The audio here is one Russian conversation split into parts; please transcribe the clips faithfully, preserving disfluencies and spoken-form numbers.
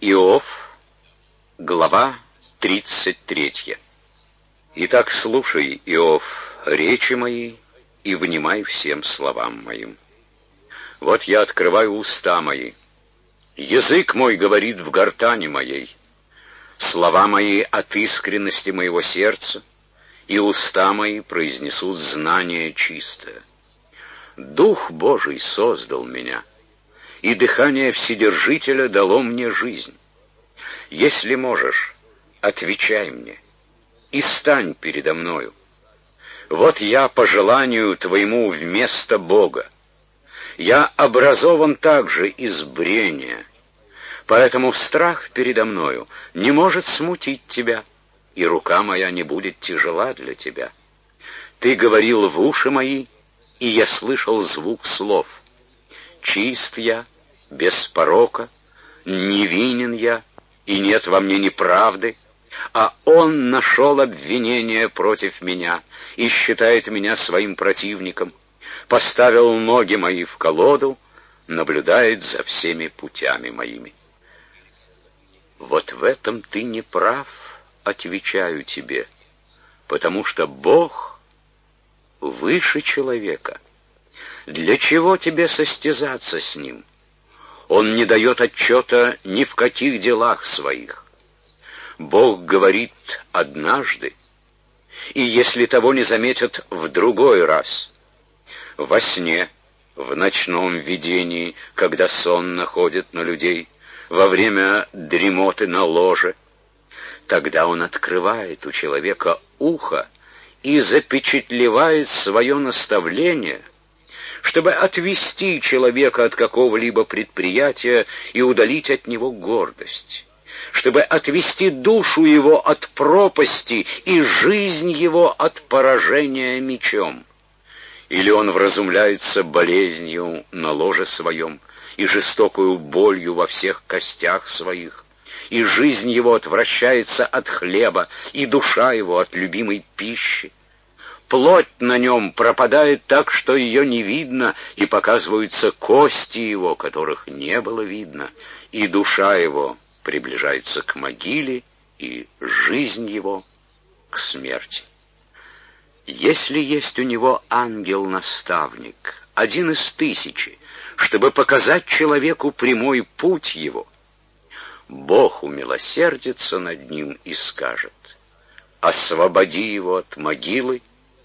Иов, глава тридцать третья. Итак, слушай, Иов, речи мои, и внимай всем словам моим. Вот я открываю уста мои, язык мой говорит в гортани моей, слова мои от искренности моего сердца, и уста мои произнесут знание чистое. Дух Божий создал меня, и дыхание Вседержителя дало мне жизнь. Если можешь, отвечай мне, и стань передо мною. Вот я по желанию твоему вместо Бога. Я образован также из брения, поэтому страх передо мною не может смутить тебя, и рука моя не будет тяжела для тебя. Ты говорил в уши мои, и я слышал звук слов. Чист я, без порока, невинен я, и нет во мне неправды, а он нашел обвинение против меня и считает меня своим противником, поставил ноги мои в колоду, наблюдает за всеми путями моими. Вот в этом ты не прав, отвечаю тебе, потому что Бог выше человека. Для чего тебе состязаться с Ним? Он не дает отчета ни в каких делах своих. Бог говорит однажды, и если того не заметят, в другой раз. Во сне, в ночном видении, когда сон находит на людей, во время дремоты на ложе, тогда Он открывает у человека ухо и запечатлевает свое наставление, чтобы отвести человека от какого-либо предприятия и удалить от него гордость, чтобы отвести душу его от пропасти и жизнь его от поражения мечом. Или он вразумляется болезнью на ложе своем и жестокою болью во всех костях своих, и жизнь его отвращается от хлеба, и душа его от любимой пищи. Плоть на нем пропадает так, что ее не видно, и показываются кости его, которых не было видно, и душа его приближается к могиле, и жизнь его к смерти. Если есть у него ангел-наставник, один из тысячи, чтобы показать человеку прямой путь его, Бог умилосердится над ним и скажет: освободи его от могилы.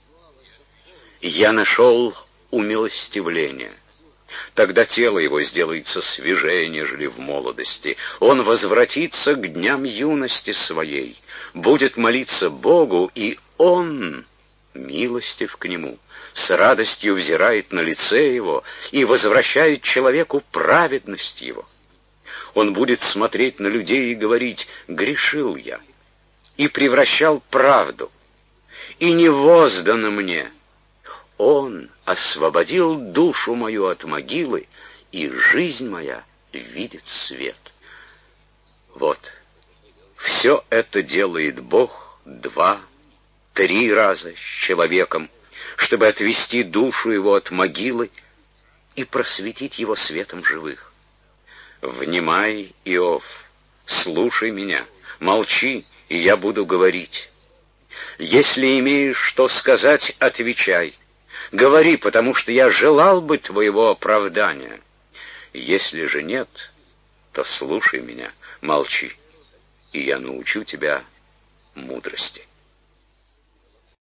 Я нашел умилостивление. Тогда тело его сделается свежее, нежели в молодости. Он возвратится к дням юности своей, будет молиться Богу, и Он милостив к нему, с радостью взирает на лице его и возвращает человеку праведность его. Он будет смотреть на людей и говорить: грешил я, и превращал правду, и не воздано мне. Он освободил душу мою от могилы, и жизнь моя видит свет. Вот, все это делает Бог два, три раза с человеком, чтобы отвести душу его от могилы и просветить его светом живых. Внимай, Иов, слушай меня, молчи, и я буду говорить. Если имеешь что сказать, отвечай. Говори, потому что я желал бы твоего оправдания. Если же нет, то слушай меня, молчи, и я научу тебя мудрости.